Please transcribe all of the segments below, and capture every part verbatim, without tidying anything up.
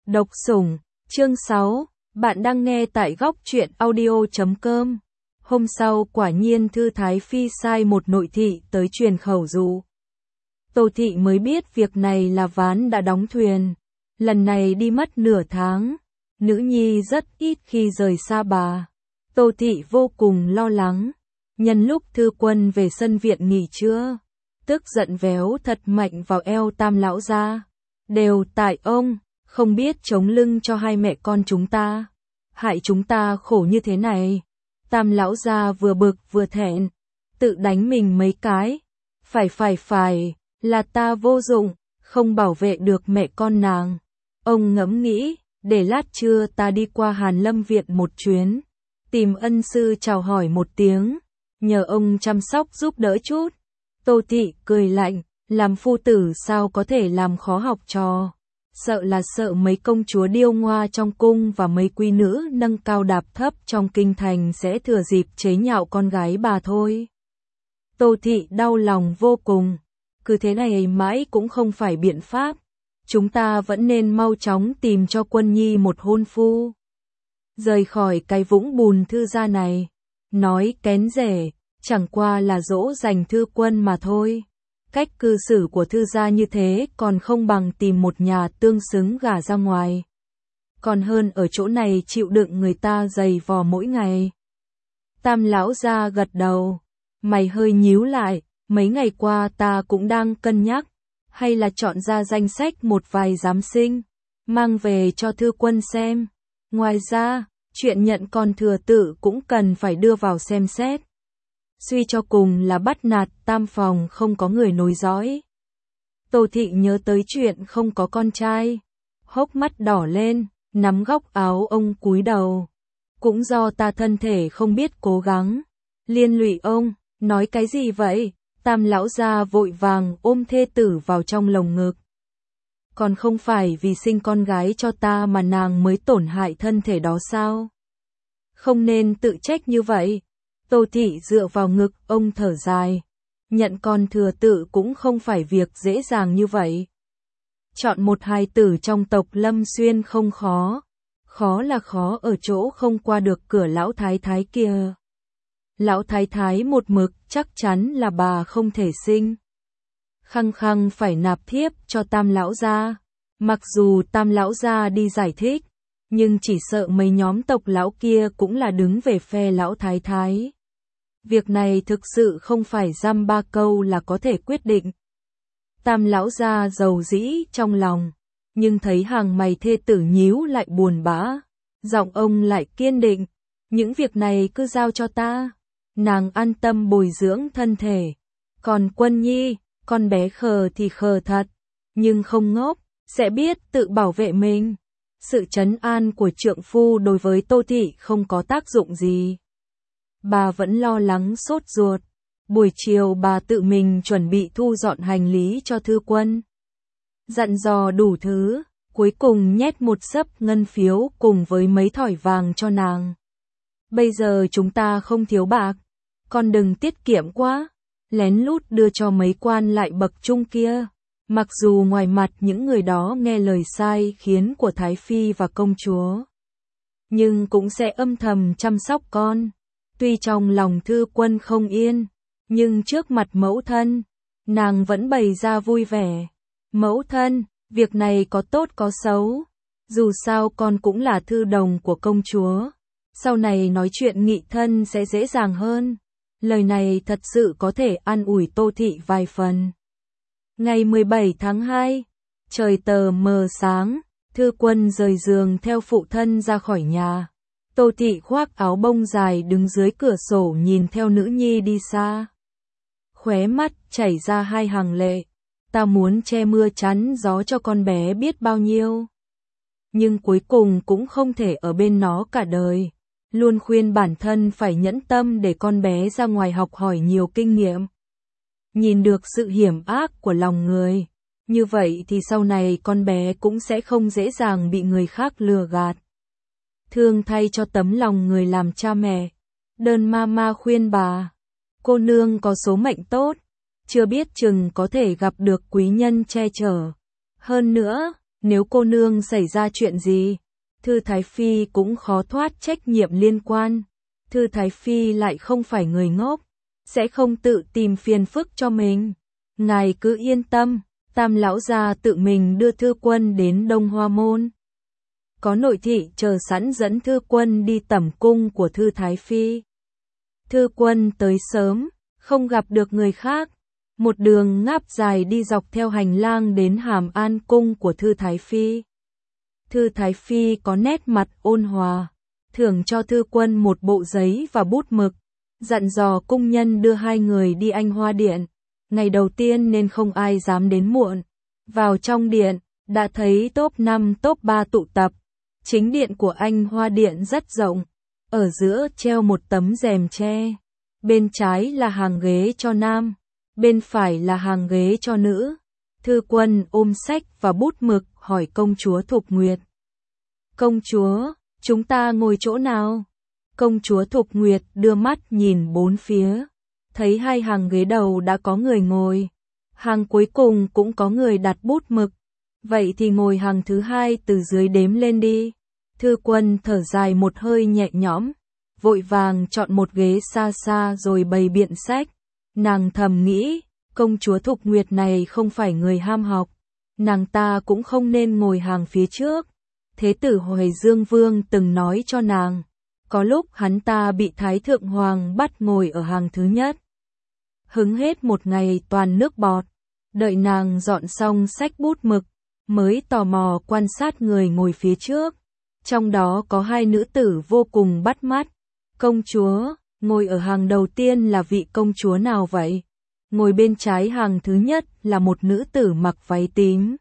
Độc sủng, chương sáu, bạn đang nghe tại góc truyện audio chấm com. Hôm sau quả nhiên Thư Thái Phi sai một nội thị tới truyền khẩu dụ. Tô thị mới biết việc này là ván đã đóng thuyền. Lần này đi mất nửa tháng, nữ nhi rất ít khi rời xa bà. Tô thị vô cùng lo lắng. Nhân lúc Thư Quân về sân viện nghỉ trưa, tức giận véo thật mạnh vào eo Tam lão gia. Đều tại ông, không biết chống lưng cho hai mẹ con chúng ta, hại chúng ta khổ như thế này. Tam lão gia vừa bực vừa thẹn, tự đánh mình mấy cái. Phải phải phải, là ta vô dụng, không bảo vệ được mẹ con nàng. Ông ngẫm nghĩ, để lát trưa ta đi qua Hàn Lâm viện một chuyến, tìm ân sư chào hỏi một tiếng, nhờ ông chăm sóc giúp đỡ chút. Tô thị cười lạnh, làm phu tử sao có thể làm khó học trò. Sợ là sợ mấy công chúa điêu ngoa trong cung và mấy quý nữ nâng cao đạp thấp trong kinh thành sẽ thừa dịp chế nhạo con gái bà thôi. Tô thị đau lòng vô cùng, cứ thế này mãi cũng không phải biện pháp. Chúng ta vẫn nên mau chóng tìm cho Quân Nhi một hôn phu. Rời khỏi cái vũng bùn Thư gia này, nói kén rể, chẳng qua là dỗ dành Thư Quân mà thôi. Cách cư xử của Thư gia như thế còn không bằng tìm một nhà tương xứng gả ra ngoài. Còn hơn ở chỗ này chịu đựng người ta giày vò mỗi ngày. Tam lão gia gật đầu, mày hơi nhíu lại, mấy ngày qua ta cũng đang cân nhắc, hay là chọn ra danh sách một vài giám sinh, mang về cho Thư Quân xem. Ngoài ra, chuyện nhận con thừa tự cũng cần phải đưa vào xem xét. Suy cho cùng là bắt nạt tam phòng không có người nối dõi. Tô thị nhớ tới chuyện không có con trai, hốc mắt đỏ lên, nắm góc áo ông cúi đầu. Cũng do ta thân thể không biết cố gắng, liên lụy ông. Nói cái gì vậy? Tam lão gia vội vàng ôm thê tử vào trong lồng ngực. Còn không phải vì sinh con gái cho ta mà nàng mới tổn hại thân thể đó sao? Không nên tự trách như vậy. Tô thị dựa vào ngực ông thở dài. Nhận con thừa tự cũng không phải việc dễ dàng như vậy. Chọn một hài tử trong tộc Lâm Xuyên không khó. Khó là khó ở chỗ không qua được cửa lão thái thái kia. Lão thái thái một mực chắc chắn là bà không thể sinh. Khăng khăng phải nạp thiếp cho Tam lão gia. Mặc dù Tam lão gia đi giải thích, nhưng chỉ sợ mấy nhóm tộc lão kia cũng là đứng về phe lão thái thái. Việc này thực sự không phải dăm ba câu là có thể quyết định. Tam lão gia giàu dĩ trong lòng, nhưng thấy hàng mày thê tử nhíu lại buồn bã, giọng ông lại kiên định, những việc này cứ giao cho ta, nàng an tâm bồi dưỡng thân thể. Còn Quân Nhi, con bé khờ thì khờ thật, nhưng không ngốc, sẽ biết tự bảo vệ mình. Sự trấn an của trượng phu đối với Tô thị không có tác dụng gì. Bà vẫn lo lắng sốt ruột. Buổi chiều bà tự mình chuẩn bị thu dọn hành lý cho Thư Quân. Dặn dò đủ thứ, cuối cùng nhét một xấp ngân phiếu cùng với mấy thỏi vàng cho nàng. Bây giờ chúng ta không thiếu bạc, con đừng tiết kiệm quá, lén lút đưa cho mấy quan lại bậc trung kia. Mặc dù ngoài mặt những người đó nghe lời sai khiến của Thái Phi và công chúa, nhưng cũng sẽ âm thầm chăm sóc con. Tuy trong lòng Thư Quân không yên, nhưng trước mặt mẫu thân, nàng vẫn bày ra vui vẻ. Mẫu thân, việc này có tốt có xấu, dù sao con cũng là thư đồng của công chúa, sau này nói chuyện nghị thân sẽ dễ dàng hơn. Lời này thật sự có thể an ủi Tô thị vài phần. Ngày mười bảy tháng hai, trời tờ mờ sáng, Thư Quân rời giường theo phụ thân ra khỏi nhà. Tô thị khoác áo bông dài đứng dưới cửa sổ nhìn theo nữ nhi đi xa. Khóe mắt chảy ra hai hàng lệ. Ta muốn che mưa chắn gió cho con bé biết bao nhiêu. Nhưng cuối cùng cũng không thể ở bên nó cả đời. Luôn khuyên bản thân phải nhẫn tâm để con bé ra ngoài học hỏi nhiều kinh nghiệm. Nhìn được sự hiểm ác của lòng người. Như vậy thì sau này con bé cũng sẽ không dễ dàng bị người khác lừa gạt. Thương thay cho tấm lòng người làm cha mẹ. Đơn mama khuyên bà. Cô nương có số mệnh tốt, chưa biết chừng có thể gặp được quý nhân che chở. Hơn nữa, Nếu cô nương xảy ra chuyện gì, Thư Thái Phi cũng khó thoát trách nhiệm liên quan. Thư Thái Phi lại không phải người ngốc, sẽ không tự tìm phiền phức cho mình. Ngài cứ yên tâm, Tam lão gia tự mình đưa Thư Quân đến Đông Hoa Môn. Có nội thị chờ sẵn dẫn Thư Quân đi tẩm cung của Thư Thái Phi. Thư Quân tới sớm, không gặp được người khác. Một đường ngáp dài đi dọc theo hành lang đến Hàm An cung của Thư Thái Phi. Thư Thái Phi có nét mặt ôn hòa, thưởng cho Thư Quân một bộ giấy và bút mực, dặn dò cung nhân đưa hai người đi Anh Hoa Điện. Ngày đầu tiên nên không ai dám đến muộn. Vào trong điện, đã thấy top năm top ba tụ tập. Chính điện của Anh Hoa Điện rất rộng, ở giữa treo một tấm rèm tre. Bên trái là hàng ghế cho nam, bên phải là hàng ghế cho nữ. Thư Quân ôm sách và bút mực hỏi công chúa Thục Nguyệt. Công chúa, chúng ta ngồi chỗ nào? Công chúa Thục Nguyệt đưa mắt nhìn bốn phía. Thấy hai hàng ghế đầu đã có người ngồi. Hàng cuối cùng cũng có người đặt bút mực. Vậy thì ngồi hàng thứ hai từ dưới đếm lên đi. Thư Quân thở dài một hơi nhẹ nhõm, vội vàng chọn một ghế xa xa rồi bày biện sách. Nàng thầm nghĩ, công chúa Thục Nguyệt này không phải người ham học. Nàng ta cũng không nên ngồi hàng phía trước. Thế tử Hoài Dương Vương từng nói cho nàng, có lúc hắn ta bị Thái Thượng Hoàng bắt ngồi ở hàng thứ nhất. Hứng hết một ngày toàn nước bọt, đợi nàng dọn xong sách bút mực, mới tò mò quan sát người ngồi phía trước. Trong đó có hai nữ tử vô cùng bắt mắt. Công chúa, ngồi ở hàng đầu tiên là vị công chúa nào vậy? Ngồi bên trái hàng thứ nhất là một nữ tử mặc váy tím.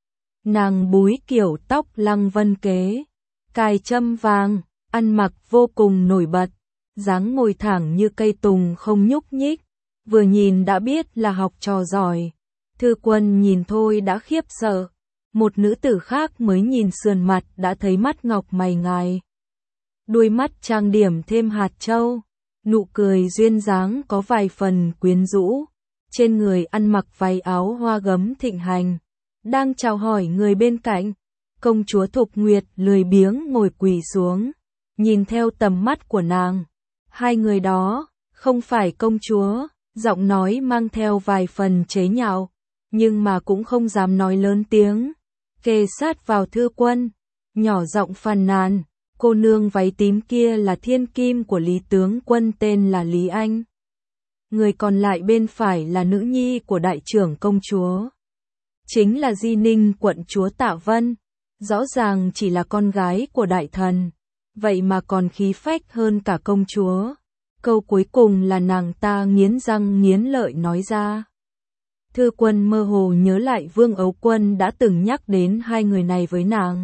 Nàng búi kiểu tóc lăng vân kế, cài châm vàng, ăn mặc vô cùng nổi bật, dáng ngồi thẳng như cây tùng không nhúc nhích, vừa nhìn đã biết là học trò giỏi. Thư Quân nhìn thôi đã khiếp sợ, một nữ tử khác mới nhìn sườn mặt đã thấy mắt ngọc mày ngài. Đuôi mắt trang điểm thêm hạt châu, nụ cười duyên dáng có vài phần quyến rũ, trên người ăn mặc váy áo hoa gấm thịnh hành. Đang chào hỏi người bên cạnh, công chúa Thục Nguyệt lười biếng ngồi quỳ xuống, nhìn theo tầm mắt của nàng. Hai người đó, không phải công chúa, giọng nói mang theo vài phần chế nhạo, nhưng mà cũng không dám nói lớn tiếng. Kề sát vào Thư Quân, nhỏ giọng phàn nàn, cô nương váy tím kia là thiên kim của Lý tướng quân tên là Lý Anh. Người còn lại bên phải là nữ nhi của đại trưởng công chúa. Chính là Di Ninh quận chúa Tạ Vân, rõ ràng chỉ là con gái của đại thần, vậy mà còn khí phách hơn cả công chúa. Câu cuối cùng là nàng ta nghiến răng nghiến lợi nói ra. Thư Quân mơ hồ nhớ lại Vương Ấu Quân đã từng nhắc đến hai người này với nàng.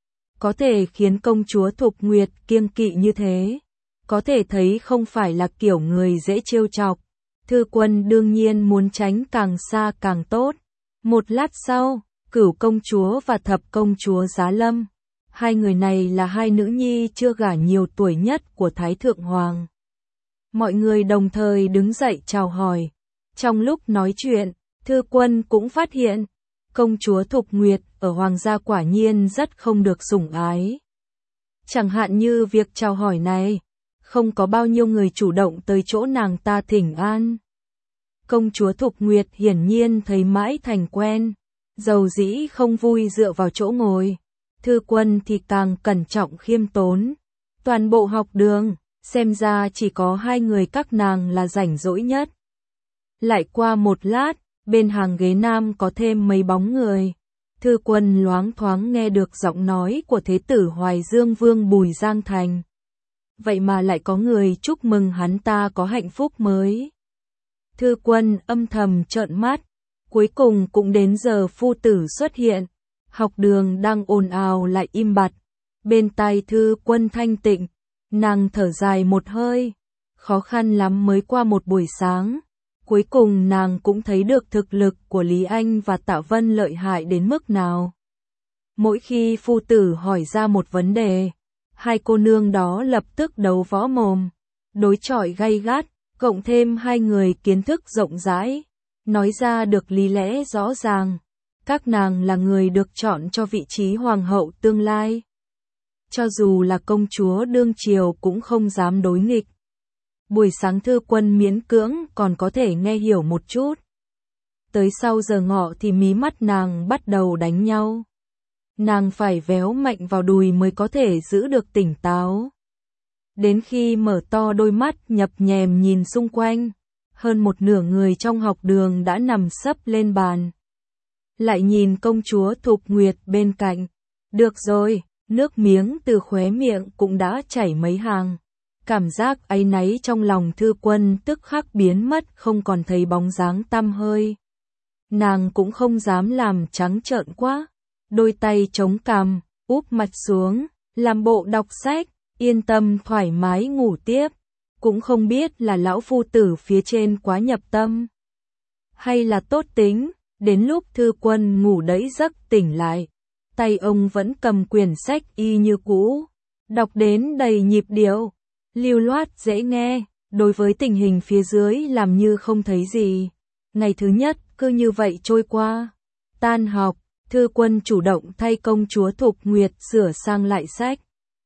Có thể khiến công chúa Thục Nguyệt kiêng kỵ như thế, có thể thấy không phải là kiểu người dễ trêu chọc. Thư Quân đương nhiên muốn tránh càng xa càng tốt. Một lát sau, Cửu công chúa và Thập công chúa Giá Lâm, hai người này là hai nữ nhi chưa gả nhiều tuổi nhất của Thái Thượng Hoàng. Mọi người đồng thời đứng dậy chào hỏi. Trong lúc nói chuyện, Thư Quân cũng phát hiện, công chúa Thục Nguyệt ở Hoàng gia quả nhiên rất không được sủng ái. Chẳng hạn như việc chào hỏi này, không có bao nhiêu người chủ động tới chỗ nàng ta thỉnh an. Công chúa Thục Nguyệt hiển nhiên thấy mãi thành quen, dầu dĩ không vui dựa vào chỗ ngồi. Thư Quân thì càng cẩn trọng khiêm tốn. Toàn bộ học đường, xem ra chỉ có hai người các nàng là rảnh rỗi nhất. Lại qua một lát, bên hàng ghế nam có thêm mấy bóng người. Thư Quân loáng thoáng nghe được giọng nói của Thế tử Hoài Dương Vương Bùi Giang Thành. Vậy mà lại có người chúc mừng hắn ta có hạnh phúc mới. Thư Quân âm thầm trợn mắt, cuối cùng cũng đến giờ phu tử xuất hiện. Học đường đang ồn ào lại im bặt. Bên tai Thư Quân thanh tịnh, nàng thở dài một hơi. Khó khăn lắm mới qua một buổi sáng. Cuối cùng nàng cũng thấy được thực lực của Lý Anh và Tạ Vân lợi hại đến mức nào. Mỗi khi phu tử hỏi ra một vấn đề, hai cô nương đó lập tức đấu võ mồm, đối chọi gay gắt, cộng thêm hai người kiến thức rộng rãi, nói ra được lý lẽ rõ ràng. Các nàng là người được chọn cho vị trí hoàng hậu tương lai. Cho dù là công chúa đương triều cũng không dám đối nghịch. Buổi sáng Thư Quân miễn cưỡng còn có thể nghe hiểu một chút. Tới sau giờ ngọ thì mí mắt nàng bắt đầu đánh nhau. Nàng phải véo mạnh vào đùi mới có thể giữ được tỉnh táo. Đến khi mở to đôi mắt nhập nhèm nhìn xung quanh, hơn một nửa người trong học đường đã nằm sấp lên bàn. Lại nhìn công chúa Thục Nguyệt bên cạnh. Được rồi, nước miếng từ khóe miệng cũng đã chảy mấy hàng. Cảm giác áy náy trong lòng Thư Quân tức khắc biến mất, không còn thấy bóng dáng tăm hơi. Nàng cũng không dám làm trắng trợn quá. Đôi tay chống cằm, úp mặt xuống, làm bộ đọc sách, yên tâm thoải mái ngủ tiếp. Cũng không biết là lão phu tử phía trên quá nhập tâm, hay là tốt tính. Đến lúc Thư Quân ngủ đẫy giấc tỉnh lại, tay ông vẫn cầm quyển sách y như cũ, đọc đến đầy nhịp điệu, lưu loát dễ nghe, đối với tình hình phía dưới làm như không thấy gì. Ngày thứ nhất cứ như vậy trôi qua. Tan học, Thư Quân chủ động thay công chúa Thục Nguyệt sửa sang lại sách,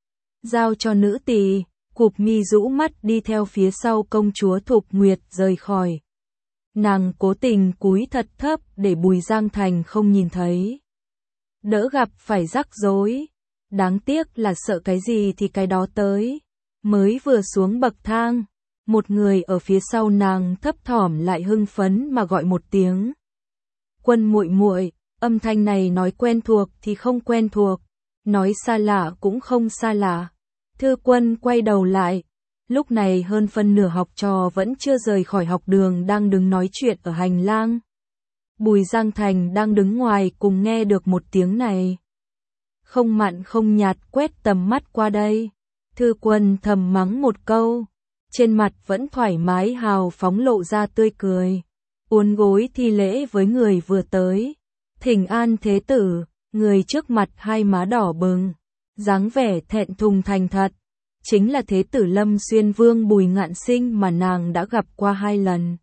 giao cho nữ tỳ, cụp mi rũ mắt đi theo phía sau công chúa Thục Nguyệt rời khỏi. Nàng cố tình cúi thật thấp để Bùi Giang Thành không nhìn thấy. Đỡ gặp phải rắc rối. Đáng tiếc là sợ cái gì thì cái đó tới. Mới vừa xuống bậc thang, một người ở phía sau nàng thấp thỏm lại hưng phấn mà gọi một tiếng. Quân muội muội, âm thanh này nói quen thuộc thì không quen thuộc, nói xa lạ cũng không xa lạ. Thư Quân quay đầu lại. Lúc này hơn phân nửa học trò vẫn chưa rời khỏi học đường đang đứng nói chuyện ở hành lang. Bùi Giang Thành đang đứng ngoài cùng nghe được một tiếng này. Không mặn không nhạt quét tầm mắt qua đây. Thư Quân thầm mắng một câu. Trên mặt vẫn thoải mái hào phóng lộ ra tươi cười. Uốn gối thi lễ với người vừa tới. Thỉnh an thế tử, người trước mặt hai má đỏ bừng. Dáng vẻ thẹn thùng thành thật. Chính là thế tử Lâm Xuyên Vương Bùi Ngạn Sinh mà nàng đã gặp qua hai lần.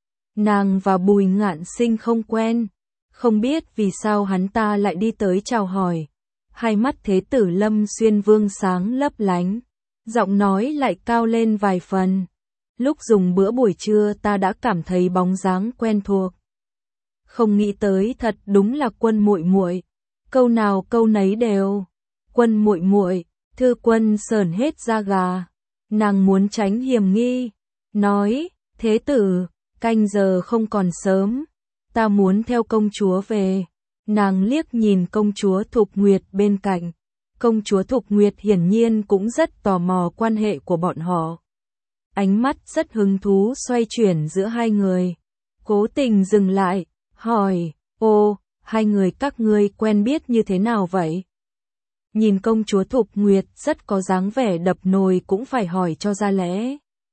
Nàng và Bùi Ngạn Sinh không quen, không biết vì sao hắn ta lại đi tới chào hỏi. Hai mắt thế tử Lâm Xuyên Vương sáng lấp lánh, giọng nói lại cao lên vài phần. Lúc dùng bữa buổi trưa ta đã cảm thấy bóng dáng quen thuộc. Không nghĩ tới thật đúng là Quân muội muội, câu nào câu nấy đều. Quân muội muội. Thư Quân sờn hết da gà, nàng muốn tránh hiểm nghi, nói, thế tử, canh giờ không còn sớm, ta muốn theo công chúa về. Nàng liếc nhìn công chúa Thục Nguyệt bên cạnh, công chúa Thục Nguyệt hiển nhiên cũng rất tò mò quan hệ của bọn họ. Ánh mắt rất hứng thú xoay chuyển giữa hai người, cố tình dừng lại, hỏi, ô, hai người các ngươi quen biết như thế nào vậy? Nhìn công chúa Thục Nguyệt rất có dáng vẻ đập nồi cũng phải hỏi cho ra lẽ.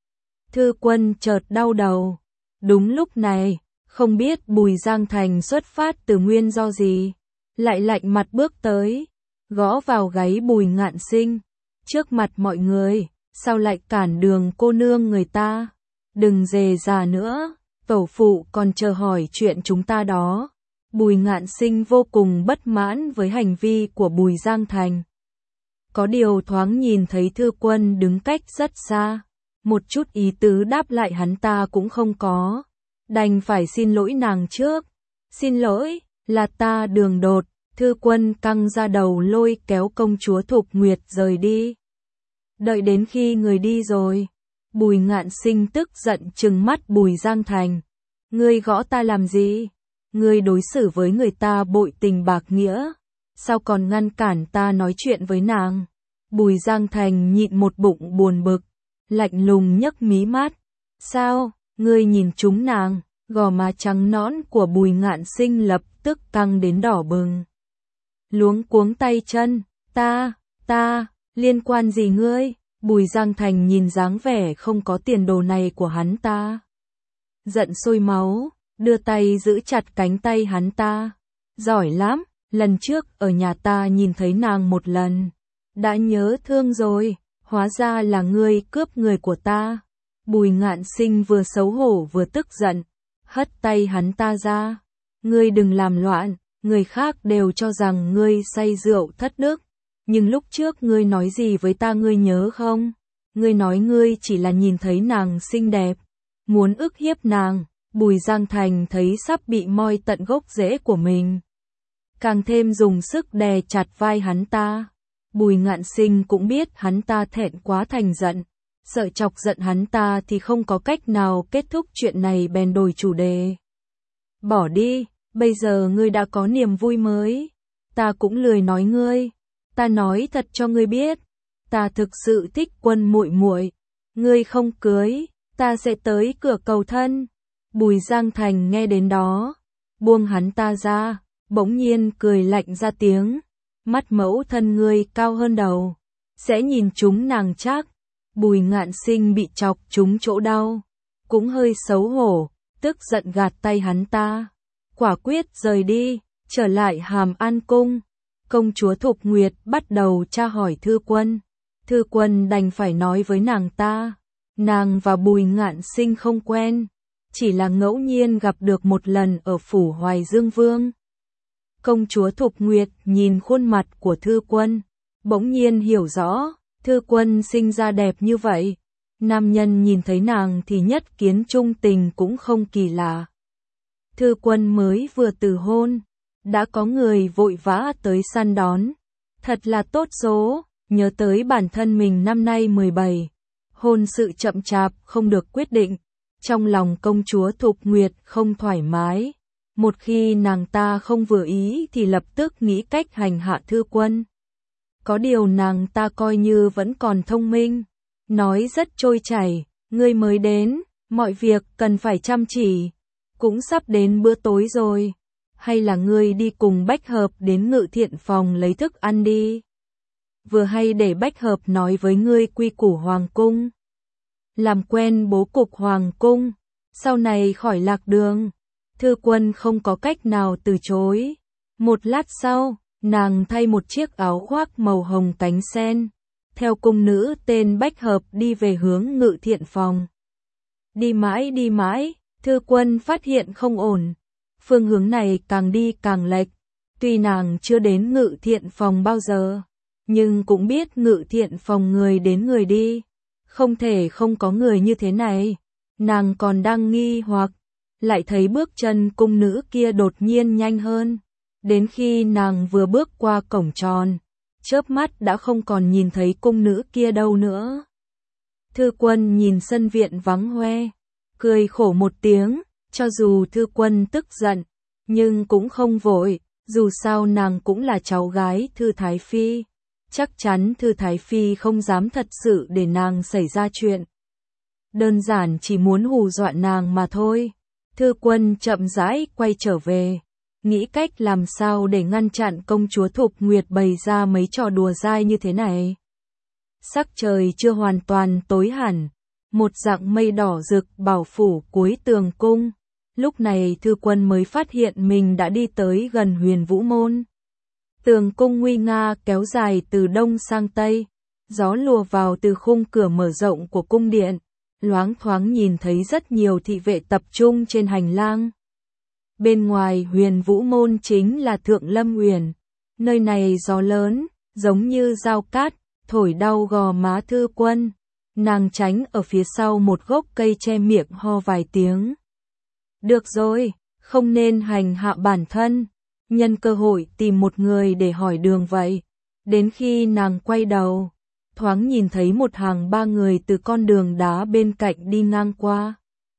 Thư Quân chợt đau đầu. Đúng lúc này, không biết Bùi Giang Thành xuất phát từ nguyên do gì, lại lạnh mặt bước tới, gõ vào gáy Bùi Ngạn Sinh. Trước mặt mọi người, sao lại cản đường cô nương người ta? Đừng dề già nữa, tẩu phụ còn chờ hỏi chuyện chúng ta đó. Bùi Ngạn Sinh vô cùng bất mãn với hành vi của Bùi Giang Thành. Có điều thoáng nhìn thấy Thư Quân đứng cách rất xa, một chút ý tứ đáp lại hắn ta cũng không có, đành phải xin lỗi nàng trước. Xin lỗi, là ta đường đột. Thư Quân căng ra đầu lôi kéo công chúa Thục Nguyệt rời đi. Đợi đến khi người đi rồi, Bùi Ngạn Sinh tức giận trừng mắt Bùi Giang Thành. Ngươi gõ ta làm gì? Ngươi đối xử với người ta bội tình bạc nghĩa, sao còn ngăn cản ta nói chuyện với nàng? Bùi Giang Thành nhịn một bụng buồn bực, lạnh lùng nhấc mí mắt. Sao, ngươi nhìn chúng nàng? Gò má trắng nõn của Bùi Ngạn Sinh lập tức căng đến đỏ bừng. Luống cuống tay chân, ta, ta, liên quan gì ngươi? Bùi Giang Thành nhìn dáng vẻ không có tiền đồ này của hắn ta, giận sôi máu, đưa tay giữ chặt cánh tay hắn ta. Giỏi lắm, lần trước ở nhà ta nhìn thấy nàng một lần, đã nhớ thương rồi, hóa ra là ngươi cướp người của ta. Bùi Ngạn Sinh vừa xấu hổ vừa tức giận, hất tay hắn ta ra. Ngươi đừng làm loạn, người khác đều cho rằng ngươi say rượu thất đức, nhưng lúc trước ngươi nói gì với ta ngươi nhớ không? Ngươi nói ngươi chỉ là nhìn thấy nàng xinh đẹp, muốn ức hiếp nàng. Bùi Giang Thành thấy sắp bị moi tận gốc rễ của mình, càng thêm dùng sức đè chặt vai hắn ta. Bùi Ngạn Sinh cũng biết hắn ta thẹn quá thành giận, sợ chọc giận hắn ta thì không có cách nào kết thúc chuyện này, bèn đổi chủ đề. Bỏ đi, bây giờ ngươi đã có niềm vui mới, ta cũng lười nói ngươi, ta nói thật cho ngươi biết, ta thực sự thích Quân muội muội, ngươi không cưới, ta sẽ tới cửa cầu thân. Bùi Giang Thành nghe đến đó, buông hắn ta ra, bỗng nhiên cười lạnh ra tiếng, mắt mẫu thân ngươi cao hơn đầu, sẽ nhìn chúng nàng chắc. Bùi Ngạn Sinh bị chọc trúng chỗ đau, cũng hơi xấu hổ, tức giận gạt tay hắn ta, quả quyết rời đi, trở lại Hàm An Cung. Công chúa Thục Nguyệt bắt đầu tra hỏi Thư Quân, Thư Quân đành phải nói với nàng ta, nàng và Bùi Ngạn Sinh không quen, chỉ là ngẫu nhiên gặp được một lần ở phủ Hoài Dương Vương. Công chúa Thục Nguyệt nhìn khuôn mặt của Thư Quân, bỗng nhiên hiểu rõ, Thư Quân sinh ra đẹp như vậy, nam nhân nhìn thấy nàng thì nhất kiến trung tình cũng không kỳ lạ. Thư Quân mới vừa từ hôn, đã có người vội vã tới săn đón, thật là tốt số, nhớ tới bản thân mình năm nay mười bảy, hôn sự chậm chạp không được quyết định, trong lòng công chúa Thục Nguyệt không thoải mái, một khi nàng ta không vừa ý thì lập tức nghĩ cách hành hạ Thư Quân. Có điều nàng ta coi như vẫn còn thông minh, nói rất trôi chảy, ngươi mới đến, mọi việc cần phải chăm chỉ, cũng sắp đến bữa tối rồi, hay là ngươi đi cùng Bách Hợp đến Ngự Thiện phòng lấy thức ăn đi. Vừa hay để Bách Hợp nói với ngươi quy củ hoàng cung, làm quen bố cục hoàng cung, sau này khỏi lạc đường. Thư Quân không có cách nào từ chối. Một lát sau, nàng thay một chiếc áo khoác màu hồng cánh sen, theo cung nữ tên Bách Hợp đi về hướng Ngự Thiện phòng. Đi mãi đi mãi, Thư Quân phát hiện không ổn, phương hướng này càng đi càng lệch. Tuy nàng chưa đến Ngự Thiện phòng bao giờ, nhưng cũng biết Ngự Thiện phòng người đến người đi, không thể không có người như thế này. Nàng còn đang nghi hoặc, lại thấy bước chân cung nữ kia đột nhiên nhanh hơn. Đến khi nàng vừa bước qua cổng tròn, chớp mắt đã không còn nhìn thấy cung nữ kia đâu nữa. Thư Quân nhìn sân viện vắng hoe, cười khổ một tiếng, cho dù Thư Quân tức giận, nhưng cũng không vội, dù sao nàng cũng là cháu gái Thư Thái Phi, chắc chắn Thư Thái Phi không dám thật sự để nàng xảy ra chuyện. Đơn giản chỉ muốn hù dọa nàng mà thôi. Thư Quân chậm rãi quay trở về, nghĩ cách làm sao để ngăn chặn công chúa Thục Nguyệt bày ra mấy trò đùa dai như thế này. Sắc trời chưa hoàn toàn tối hẳn, một dạng mây đỏ rực bảo phủ cuối tường cung. Lúc này Thư Quân mới phát hiện mình đã đi tới gần Huyền Vũ Môn. Tường cung nguy nga kéo dài từ đông sang tây, gió lùa vào từ khung cửa mở rộng của cung điện, loáng thoáng nhìn thấy rất nhiều thị vệ tập trung trên hành lang. Bên ngoài Huyền Vũ Môn chính là Thượng Lâm Uyển, nơi này gió lớn, giống như dao cát, thổi đau gò má Thư Quân. Nàng tránh ở phía sau một gốc cây che miệng ho vài tiếng. Được rồi, không nên hành hạ bản thân, nhân cơ hội tìm một người để hỏi đường vậy. Đến khi nàng quay đầu, thoáng nhìn thấy một hàng ba người từ con đường đá bên cạnh đi ngang qua.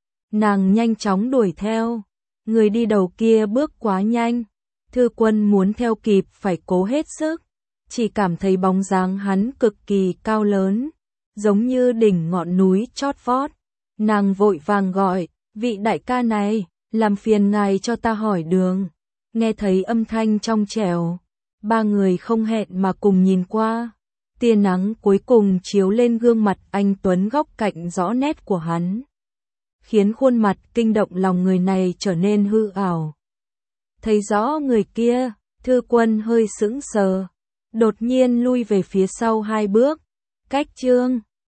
Nàng nhanh chóng đuổi theo, người đi đầu kia bước quá nhanh, Thư Quân muốn theo kịp phải cố hết sức, chỉ cảm thấy bóng dáng hắn cực kỳ cao lớn, giống như đỉnh ngọn núi chót vót. Nàng vội vàng gọi, vị đại ca này, làm phiền ngài cho ta hỏi đường. Nghe thấy âm thanh trong trẻo, ba người không hẹn mà cùng nhìn qua. Tia nắng cuối cùng chiếu lên gương mặt anh tuấn góc cạnh rõ nét của hắn, khiến khuôn mặt kinh động lòng người này trở nên hư ảo. Thấy rõ người kia, Thư Quân hơi sững sờ, đột nhiên lui về phía sau hai bước. Cách chương